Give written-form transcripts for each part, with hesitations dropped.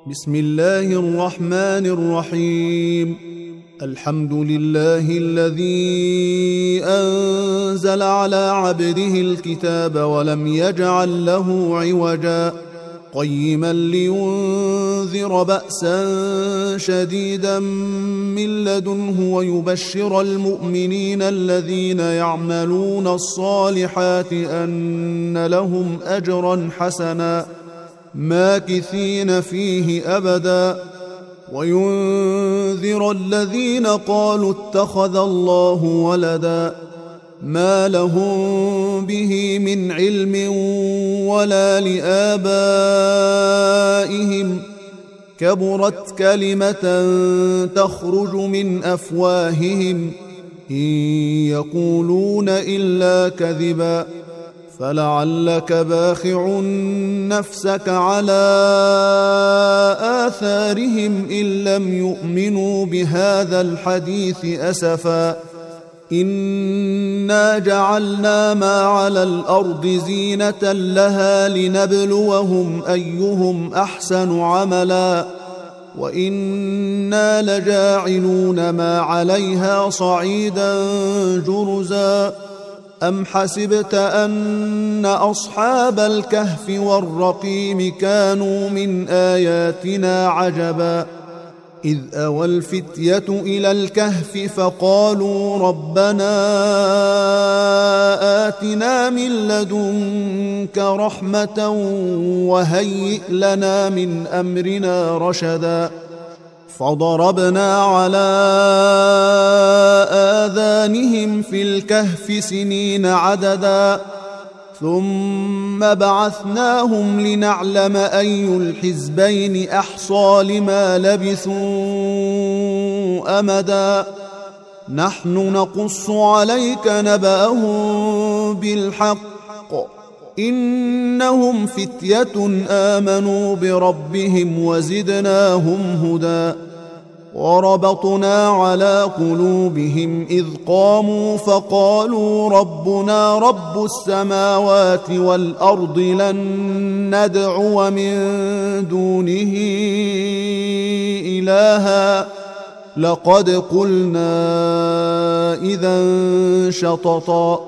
بسم الله الرحمن الرحيم. الحمد لله الذي أنزل على عبده الكتاب ولم يجعل له عوجا قيما لينذر بأسا شديدا من لدنه ويبشر المؤمنين الذين يعملون الصالحات أن لهم أجرا حسنا ماكثين فيه أبدا وينذر الذين قالوا اتخذ الله ولدا ما لهم به من علم ولا لآبائهم كبرت كلمة تخرج من أفواههم إن يقولون إلا كذبا فلعلك باخع نفسك على آثارهم إن لم يؤمنوا بهذا الحديث أسفا إنا جعلنا ما على الأرض زينة لها لنبلوهم أيهم أحسن عملا وإنا لجاعلون ما عليها صعيدا جرزا أم حسبت أن أصحاب الكهف والرقيم كانوا من آياتنا عجبا إذ أوى الفتية إلى الكهف فقالوا ربنا آتنا من لدنك رحمة وهيئ لنا من أمرنا رشدا فضربنا على آذانهم في الكهف سنين عددا ثم بعثناهم لنعلم أي الحزبين أحصى لما لبثوا أمدا نحن نقص عليك نبأهم بالحق إنهم فتية آمنوا بربهم وزدناهم هدى وربطنا على قلوبهم إذ قاموا فقالوا ربنا رب السماوات والأرض لن ندعو من دونه إلها لقد قلنا إذا شططا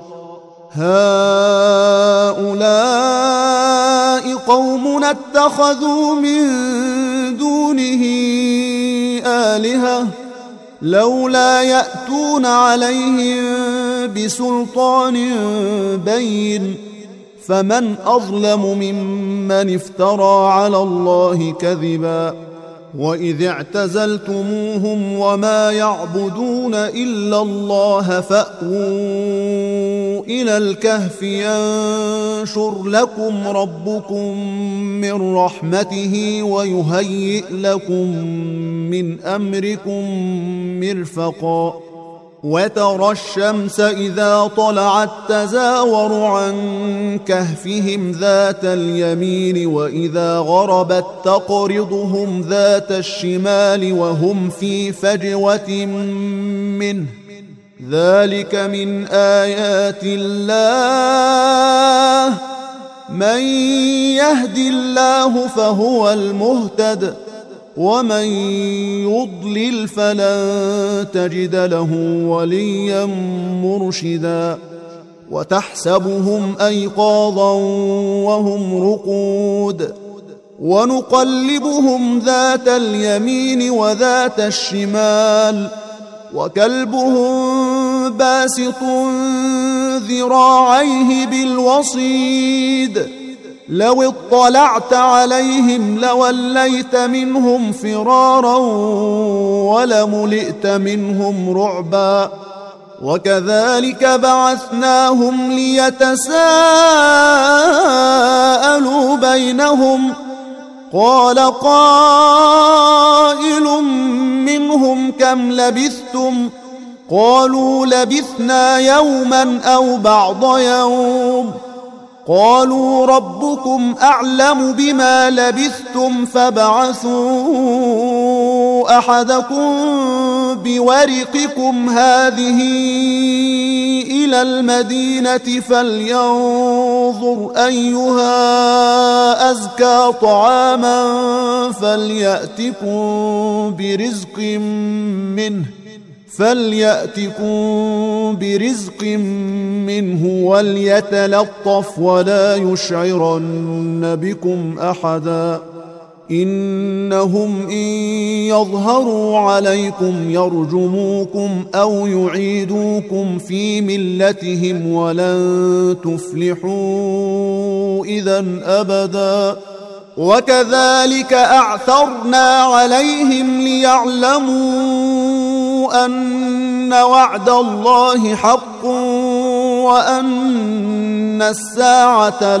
هؤلاء قومنا اتخذوا من دونه آلهة لولا يأتون عليهم بسلطان بين فمن أظلم ممن افترى على الله كذبا وإذ اعتزلتموهم وما يعبدون إلا الله فأووا إلى الكهف ينشر لكم ربكم من رحمته ويهيئ لكم من أمركم مرفقا وترى الشمس إذا طلعت تزاور عن كهفهم ذات اليمين وإذا غربت تقرضهم ذات الشمال وهم في فجوة منه ذلك من آيات الله من يهد الله فهو المهتد ومن يضلل فلن تجد له وليا مرشدا وتحسبهم أيقاظا وهم رقود ونقلبهم ذات اليمين وذات الشمال وكلبهم باسط ذراعيه بالوصيد لو اطلعت عليهم لوليت منهم فرارا ولملئت منهم رعبا وكذلك بعثناهم ليتساءلوا بينهم قال قائل منهم كم لبثتم قالوا لبثنا يوما أو بعض يوم قالوا ربكم أعلم بما لبثتم فابعثوا أحدكم بورقكم هذه إلى المدينة فلينظر أيها أزكى طعاما فليأتكم برزق منه وليتلطف ولا يشعرن بكم أحدا إنهم إن يظهروا عليكم يرجموكم أو يعيدوكم في ملتهم ولن تفلحوا إذا أبدا وكذلك أعثرنا عليهم ليعلموا أن وعد الله حق وأن الساعة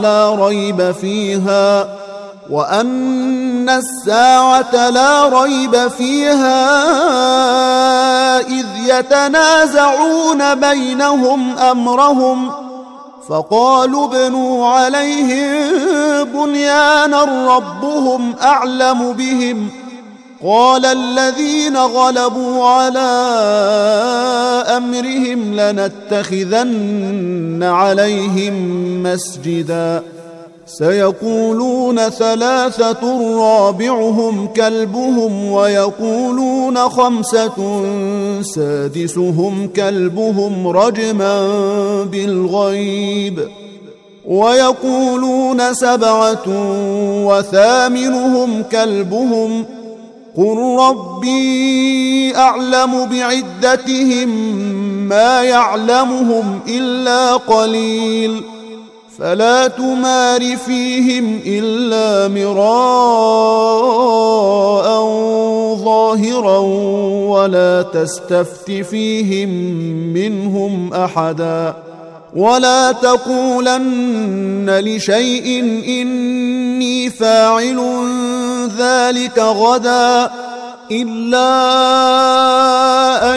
لا ريب فيها إذ يتنازعون بينهم أمرهم فقالوا ابنوا عليهم بنيانا ربهم أعلم بهم قال الذين غلبوا على أمرهم لنتخذن عليهم مسجدا سيقولون 3 رابعهم كلبهم ويقولون 5 سادسهم كلبهم رجما بالغيب ويقولون 7 وثامنهم كلبهم قل ربي أعلم بعدتهم ما يعلمهم إلا قليل فلا تمار فيهم إلا مراء ظاهرا ولا تستفت فيهم منهم أحدا ولا تقولن لشيء إني فاعل ذلك غدا إلا أن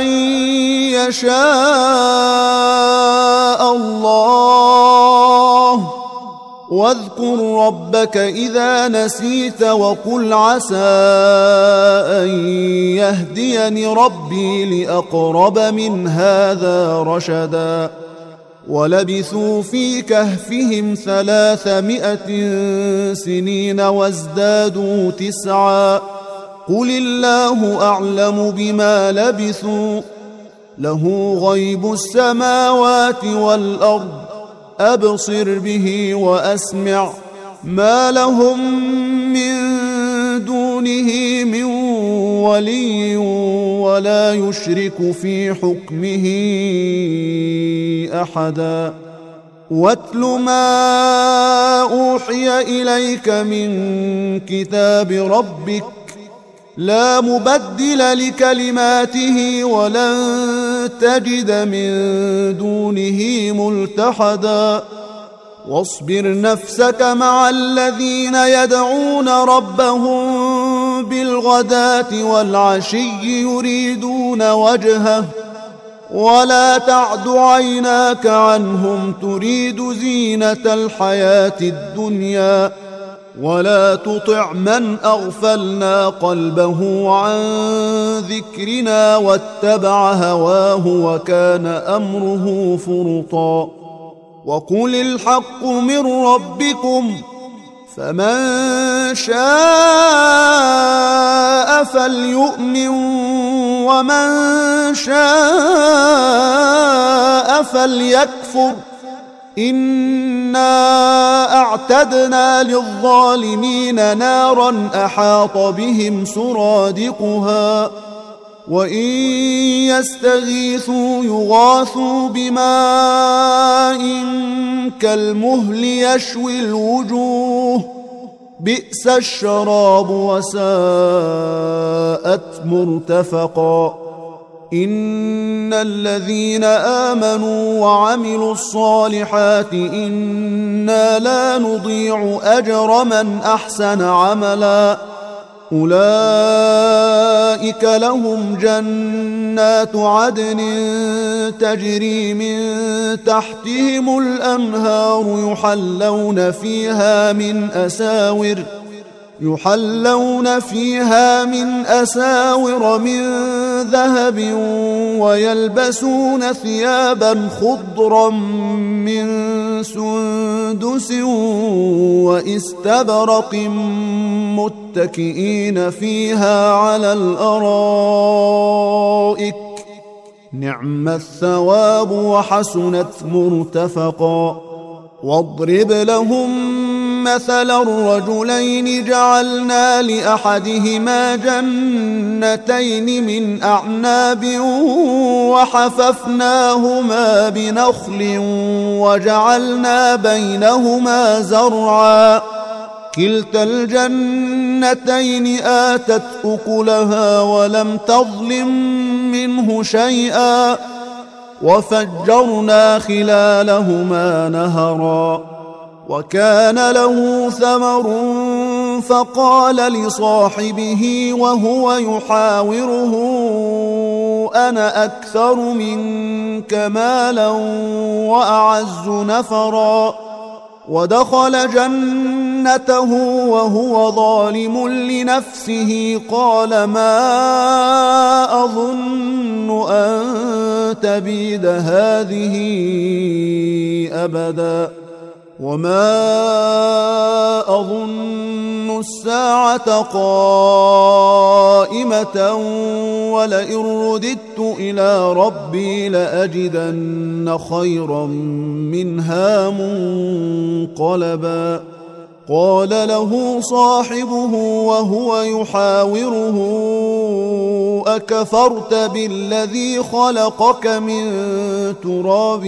يشاء الله واذكر ربك إذا نسيت وقل عسى أن يهديني ربي لأقرب من هذا رشدا ولبثوا في كهفهم 300 سنين وازدادوا 9 قل الله أعلم بما لبثوا له غيب السماوات والأرض أبصر به وأسمع ما لهم من دونه من ولي ولا يشرك في حكمه أحدا واتل ما أوحي إليك من كتاب ربك لا مبدل لكلماته ولن تجد من دونه ملتحدا واصبر نفسك مع الذين يدعون ربهم بالغداة والعشي يريدون وجهه ولا تعد عيناك عنهم تريد زينة الحياة الدنيا ولا تطع من أغفلنا قلبه عن ذكرنا واتبع هواه وكان أمره فرطا وقل الحق من ربكم فمن شاء فليؤمن ومن شاء فليكفر إنا أعتدنا للظالمين نارا أحاط بهم سرادقها وإن يستغيثوا يغاثوا بماء كالمهل يشوي الوجوه بئس الشراب وساءت مرتفقا إن الذين آمنوا وعملوا الصالحات إنا لا نضيع أجر من أحسن عملا أولئك لهم جنات عدن تجري من يحلون فيها من أساور من ذهب ويلبسون ثيابا خضرا من سندس واستبرق متكئين فيها على الأرائك نعم الثواب وحسنت مرتفقا. واضرب لهم مثلا الرجلين جعلنا لأحدهما جنتين من أعناب وحففناهما بنخل وجعلنا بينهما زرعا كلتا الجنتين آتت أكلها ولم تظلم منه شيئا وفجرنا خلالهما نهرا. وكان له ثمر فقال لصاحبه وهو يحاوره أنا أكثر منك مالا وأعز نفرا. ودخل جنته وهو ظالم لنفسه قال ما أظن أن تبيد هذه أبدا وما أظن الساعة قائمة ولئن رددت إلى ربي لأجدن خيرا منها منقلبا. قال له صاحبه وهو يحاوره أكفرت بالذي خلقك من تراب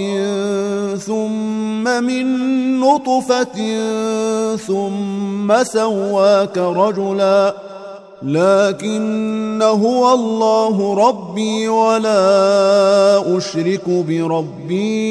ثم من نطفة ثم سواك رجلا لكن هو الله ربي ولا أشرك بربي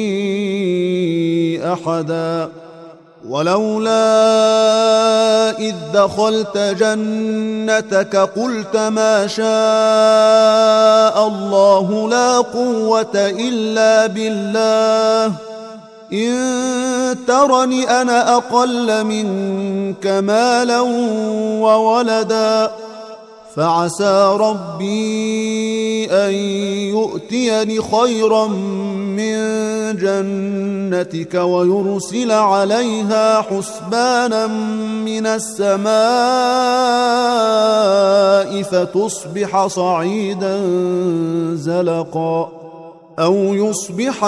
أحدا. ولولا إذ دخلت جنتك قلت ما شاء الله لا قوة إلا بالله إن ترني أنا أقل منك مالا وولدا فعسى ربي أن يؤتيني خيرا من جنتك ويرسل عليها حسبانا من السماء فتصبح صعيدا زلقا أو يصبح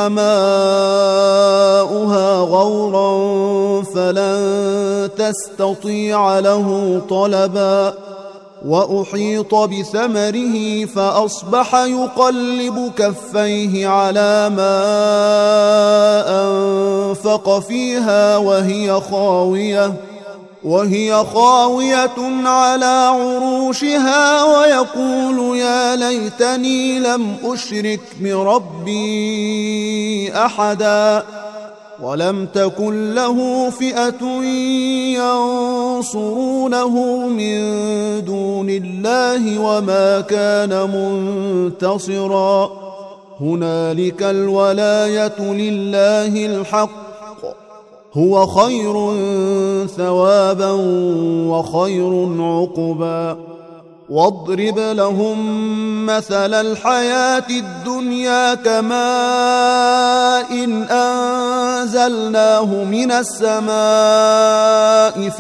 ماؤها غورا فلن تستطيع له طلبا. وأحيط بثمره فأصبح يقلب كفيه على ما أنفق فيها وهي خاوية على عروشها ويقول يا ليتني لم أشرك بربي أحدا. ولم تكن له فئة ينصرونه من دون الله وما كان منتصرا. هنالك الولاية لله الحق هو خير ثوابا وخير عقبا. واضرب لهم مثل الحياة الدنيا كماء إن أنزلناه من السماء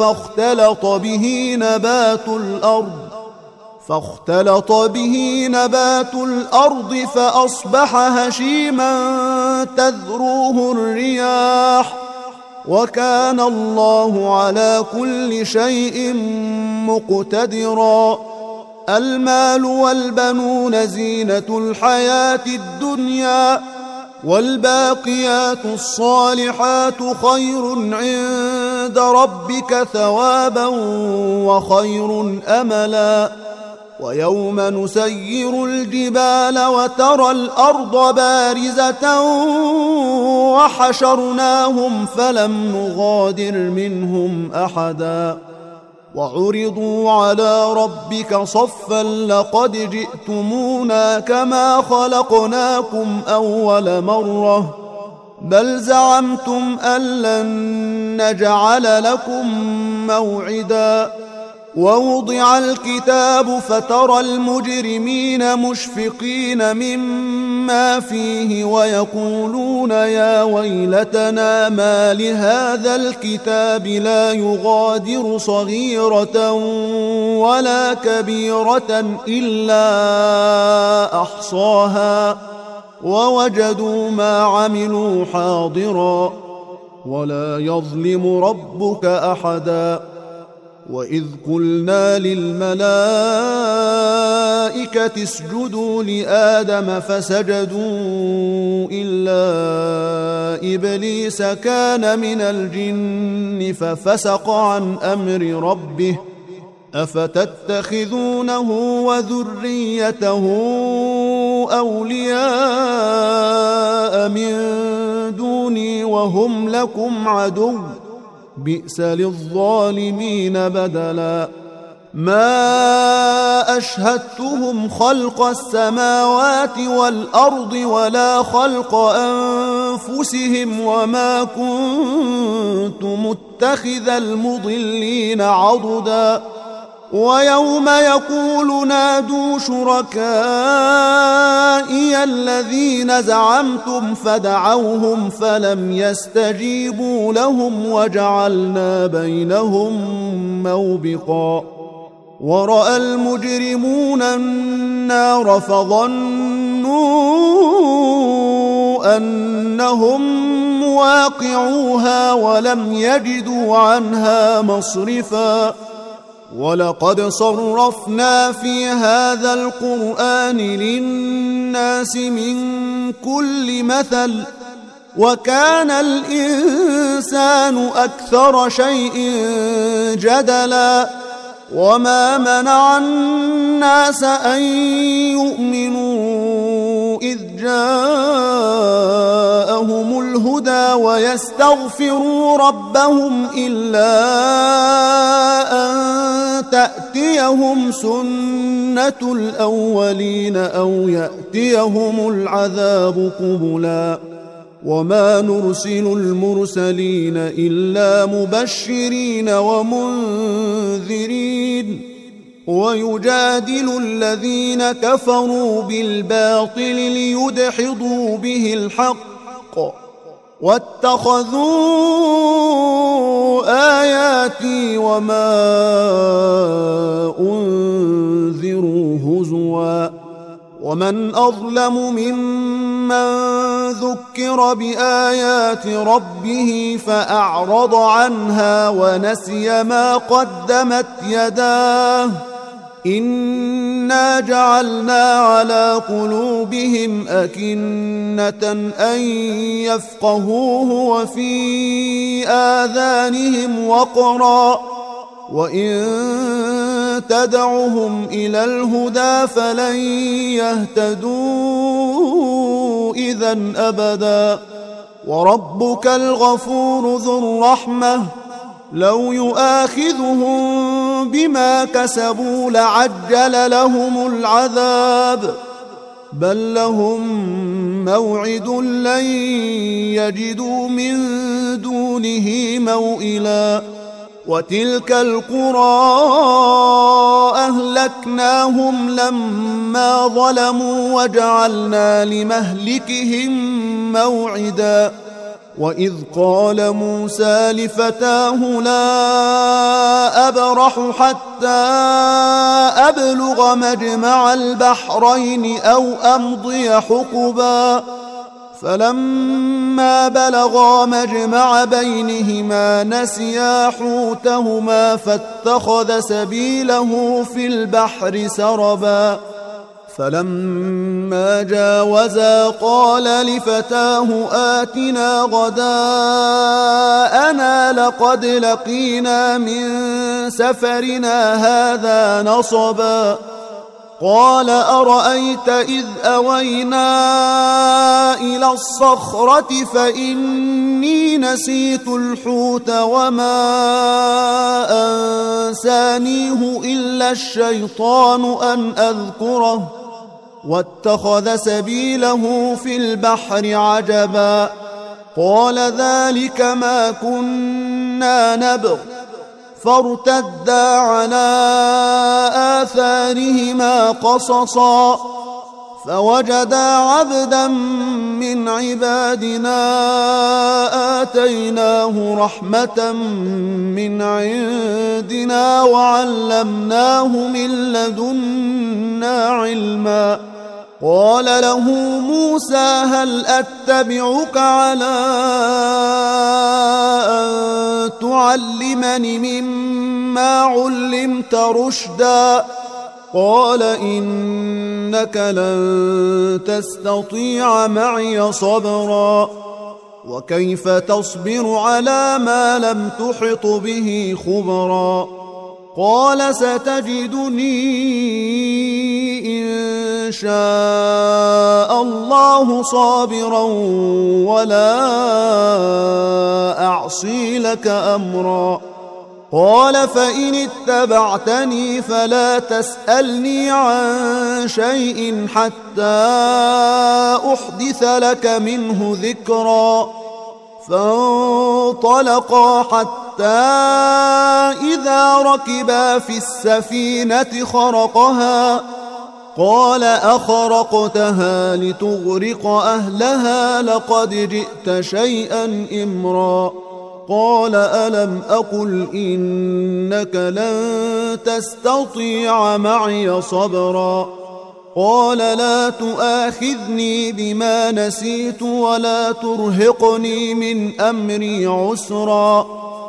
فاختلط به نبات الأرض فأصبح هشيما تذروه الرياح وكان الله على كل شيء مقتدرا. المال والبنون زينة الحياة الدنيا والباقيات الصالحات خير عند ربك ثوابا وخير أملا. ويوم نسير الجبال وترى الأرض بارزة وحشرناهم فلم نغادر منهم أحدا. وعرضوا على ربك صفا لقد جئتمونا كما خلقناكم أول مرة بل زعمتم أن لن نجعل لكم موعدا. ووضع الكتاب فترى المجرمين مشفقين مما فيه ويقولون يا ويلتنا ما لهذا الكتاب لا يغادر صغيرة ولا كبيرة إلا أحصاها ووجدوا ما عملوا حاضرا ولا يظلم ربك أحدا. وإذ قلنا للملائكة اسجدوا لآدم فسجدوا إلا إبليس كان من الجن ففسق عن أمر ربه أفتتخذونه وذريته أولياء من دوني وهم لكم عدو بئس للظالمين بدلا. ما أشهدتهم خلق السماوات والأرض ولا خلق أنفسهم وما كنت متخذ المضلين عضدا. ويوم يقول نادوا شركائي الذين زعمتم فدعوهم فلم يستجيبوا لهم وجعلنا بينهم موبقا. ورأى المجرمون النار فظنوا أنهم مواقعوها ولم يجدوا عنها مصرفا. ولقد صرفنا في هذا القرآن للناس من كل مثل وكان الإنسان أكثر شيء جدلا. وما منع الناس أن يؤمنوا إذ جاءهم الهدى ويستغفروا ربهم إلا أن تأتيهم سنة الأولين أو يأتيهم العذاب قبلا. وما نرسل المرسلين إلا مبشرين ومنذرين ويجادل الذين كفروا بالباطل ليدحضوا به الحق واتخذوا آياتي وما أنذروا هزوا. ومن أظلم ممن ذكر بآيات ربه فأعرض عنها ونسي ما قدمت يداه إنا جعلنا على قلوبهم أكنة أن يفقهوه وفي آذانهم وقرا وإن تدعهم إلى الهدى فلن يهتدوا إذا أبدا. وربك الغفور ذو الرحمة لو يؤاخذهم بما كسبوا لعجل لهم العذاب بل لهم موعد لن يجدوا من دونه موئلا. وتلك القرى أهلكناهم لما ظلموا وجعلنا لمهلكهم موعدا. وإذ قال موسى لفتاه لا أبرح حتى أبلغ مجمع البحرين أو أمضي حقبا فلما بلغا مجمع بينهما نسيا حوتهما فاتخذ سبيله في البحر سربا. فلما جاوزا قال لفتاه آتنا غداءنا لقد لقينا من سفرنا هذا نصبا. قال أرأيت إذ أوينا إلى الصخرة فإني نسيت الحوت وما أنسانيه إلا الشيطان أن أذكره واتخذ سبيله في البحر عجبا. قال ذلك ما كنا نبغ فارتدا على آثارهما قصصا فوجدا عبدا من عبادنا آتيناه رحمة من عندنا وعلمناه من لدنا علما. قال له موسى هل أتبعك على أن تعلمني مما علمت رشدا؟ قال إنك لن تستطيع معي صبرا وكيف تصبر على ما لم تحط به خبرا. قال ستجدني إن شاء الله صابرا ولا أعصي لك أمرا. قال فإن اتبعتني فلا تسألني عن شيء حتى أحدث لك منه ذكرا. فانطلقا حتى إذا ركبا في السفينة خرقها قال أخرقتها لتغرق أهلها لقد جئت شيئا إمرا. قال ألم أقل إنك لن تستطيع معي صبرا. قال لا تؤاخذني بما نسيت ولا ترهقني من أمري عسرا.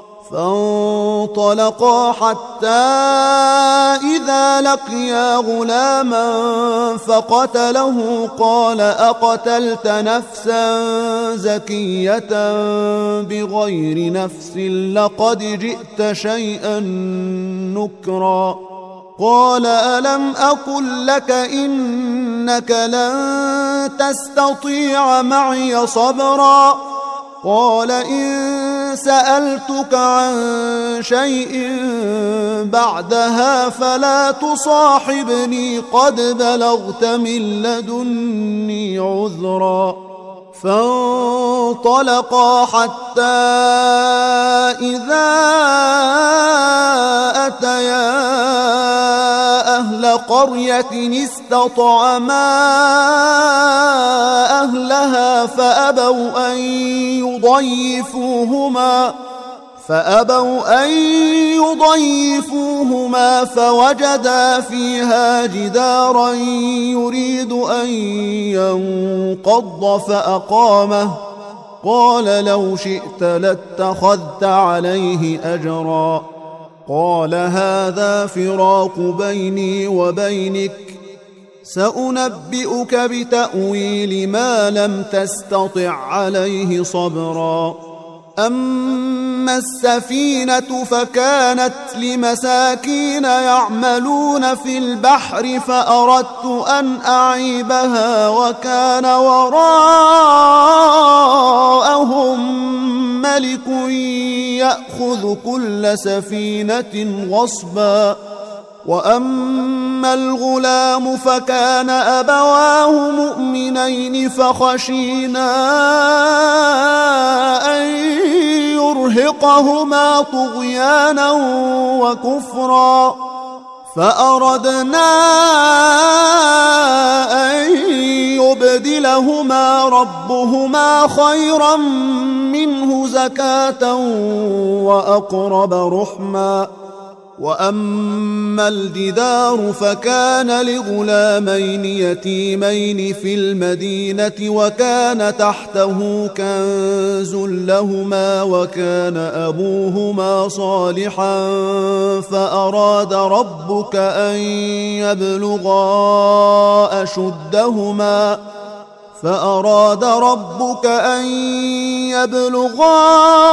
فانطلقا حتى إذا لقيا غلاما فقتله قال أقتلت نفسا زكية بغير نفس لقد جئت شيئا نكرا. قال ألم أقل لك إنك لن تستطيع معي صبرا. قال إن سألتك عن شيء بعدها فلا تصاحبني قد بلغت من لدني عذرا. فانطلقا حتى إذا أتيا أهل قرية استطعما أهلها فأبوا أن يضيفوهما فوجدا فيها جدارا يريد أن ينقض فأقامه. قال لو شئت لاتخذت عليه أجرا. قال هذا فراق بيني وبينك سأنبئك بتأويل ما لم تستطع عليه صبرا. أما السفينة فكانت لمساكين يعملون في البحر فأردت أن أعيبها وكان وراءهم ملك يأخذ كل سفينة غصبا. وأما الغلام فكان أبواه مؤمنين فخشينا أن يرهقهما طغيانا وكفرا فأردنا أن يبدلهما ربهما خيرا منه زكاة وأقرب رحما. وأما الجدار فكان لغلامين يتيمين في المدينة وكان تحته كنز لهما وكان أبوهما صالحا فأراد ربك أن يبلغا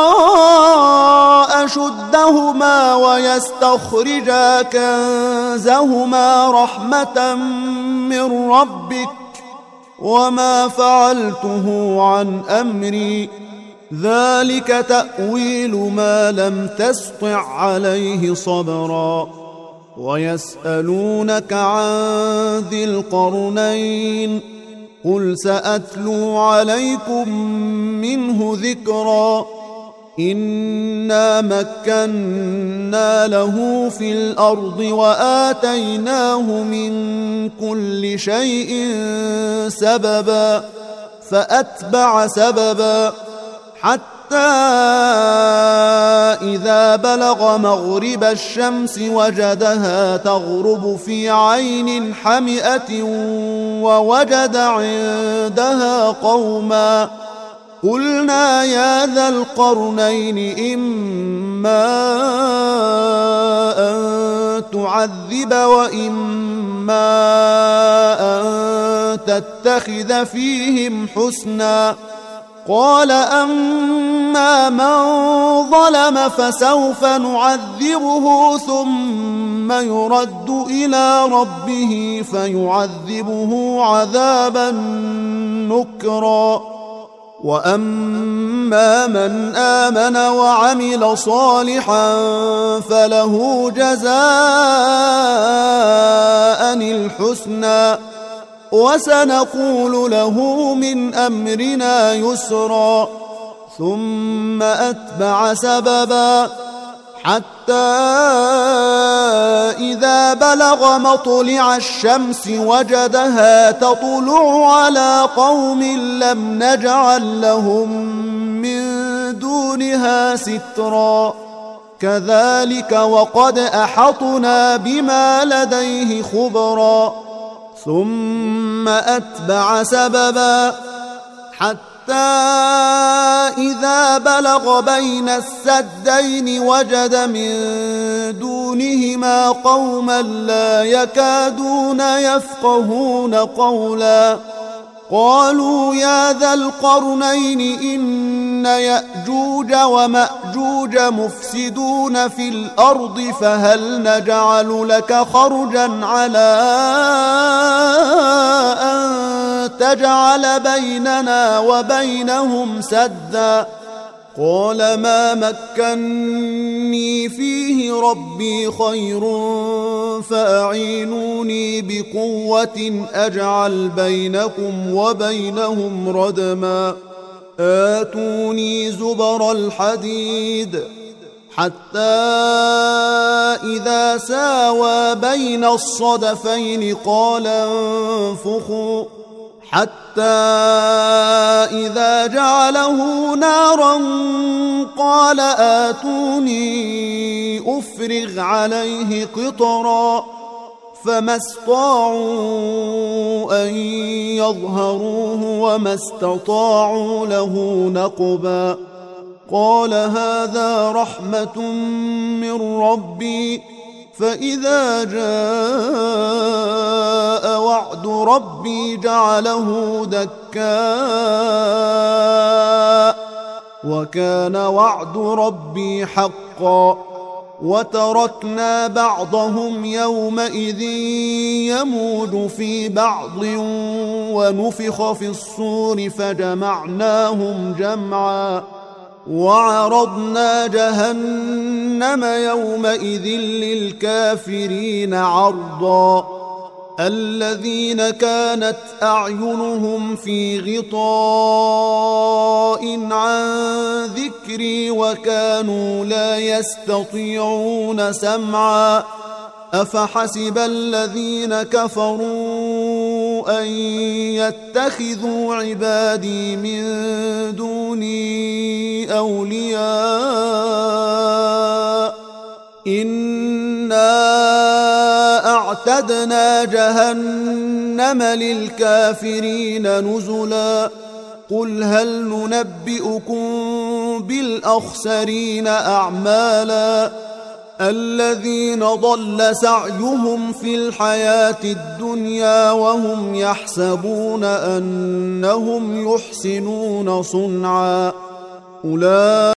أشدهما ويستخرجا كنزهما رحمة من ربك وما فعلته عن أمري ذلك تأويل ما لم تسطع عليه صبرا. ويسألونك عن ذي القرنين قل سأتلو عليكم منه ذكرا إنا مكنا له في الأرض وآتيناه من كل شيء سببا فأتبع سببا حتى إذا بلغ مغرب الشمس وجدها تغرب في عين حمئة ووجد عندها قوما قلنا يا ذا القرنين إما أن تعذب وإما أن تتخذ فيهم حسنا قال أما من ظلم فسوف نعذبه ثم يرد إلى ربه فيعذبه عذابا نكرا وأما من آمن وعمل صالحا فله جزاء الحسنى وسنقول له من أمرنا يسرا ثم أتبع سببا حتى إذا بلغ مطلع الشمس وجدها تطلع على قوم لم نجعل لهم من دونها سترا كذلك وقد أحطنا بما لديه خبرا ثم أتبع سببا حتى إذا بلغ بين السدين وجد من دونهما قوما لا يكادون يفقهون قولا قالوا يا ذا القرنين إن يأجوج ومأجوج مفسدون في الأرض فهل نجعل لك خرجا على أن تجعل بيننا وبينهم سدا قال ما مكني فيه ربي خير فأعينوني بقوة أجعل بينكم وبينهم ردما آتوني زبر الحديد حتى إذا ساوى بين الصدفين قال انفخوا حتى إذا جعله نارا قال آتوني أفرغ عليه قطرا فما استطاعوا أن يظهروه وما استطاعوا له نقبا قال هذا رحمة من ربي فإذا جاء وعد ربي جعله دكاء وكان وعد ربي حقا وتركنا بعضهم يومئذ يموج في بعض ونفخ في الصور فجمعناهم جمعا وعرضنا جهنم يومئذ للكافرين عرضا الذين كانت أعينهم في غطاء عن ذكري وكانوا لا يستطيعون سمعا أفحسب الذين كفروا أن يتخذوا عبادي من دوني أولياء إنا أعتدنا جهنم للكافرين نزلا قل هل ننبئكم بالأخسرين أعمالا الذين ضل سعيهم في الحياة الدنيا وهم يحسبون أنهم يحسنون صنعا أولئك